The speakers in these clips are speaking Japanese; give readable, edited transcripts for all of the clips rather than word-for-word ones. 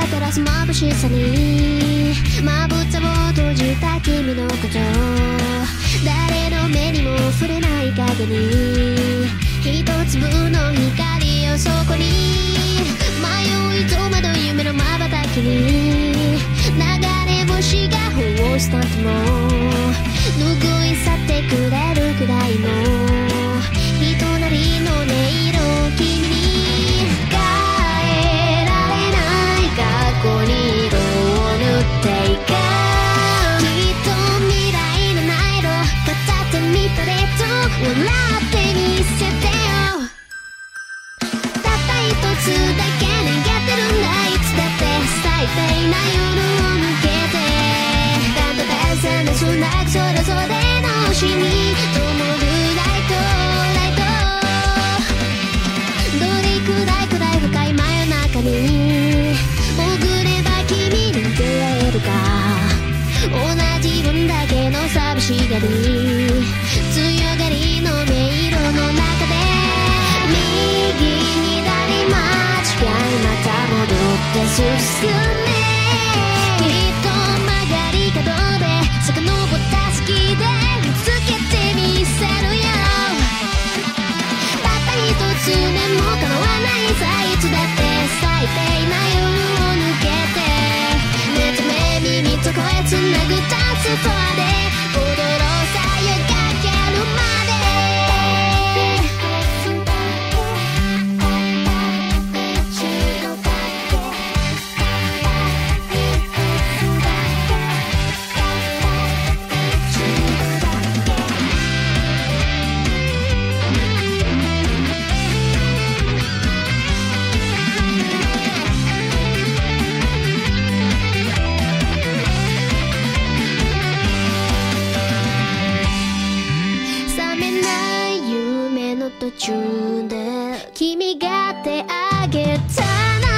照らす眩しさにまぶたを閉じた君のこと誰の目にも触れない影に一粒の光をそこに迷い戸惑う夢の瞬きに流れ星がフォースタントも拭い去ってくれるくらいの人なりの音色を君に変えられない過去に色を塗っていかきっと未来のナイロ片手にパレット笑ってみせてよたった一つだけ願ってるんだいつだって最低な夜を抜けてただ大切なそんなそれぞれの星に灯るライトどれくらい深い真夜中に潜れば君に出会えるか同じ分だけの寂しがり強がりの音色の中で右左間違いまた戻って進めきっと曲がり角で遡った先で見つけてみせるよたった一つでも叶わないさいつだって最低な夜を抜けて目と目耳と声つなぐダンスフロアで踊ろうさ夜が明けるまで途中で君が手あげたならずっとその手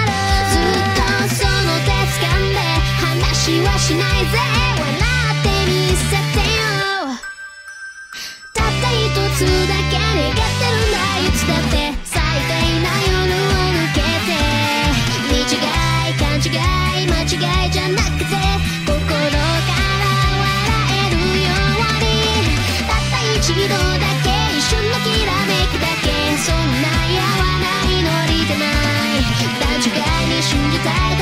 掴んで話はしないぜ笑ってみせてよたった一つだけ願ってるんだいつだって最低な夜を抜けて見違い勘違い間違いじゃなくて心から笑えるようにたった一度だけ一瞬のきらめきだけそんなやわないノリでない段違いに信じたい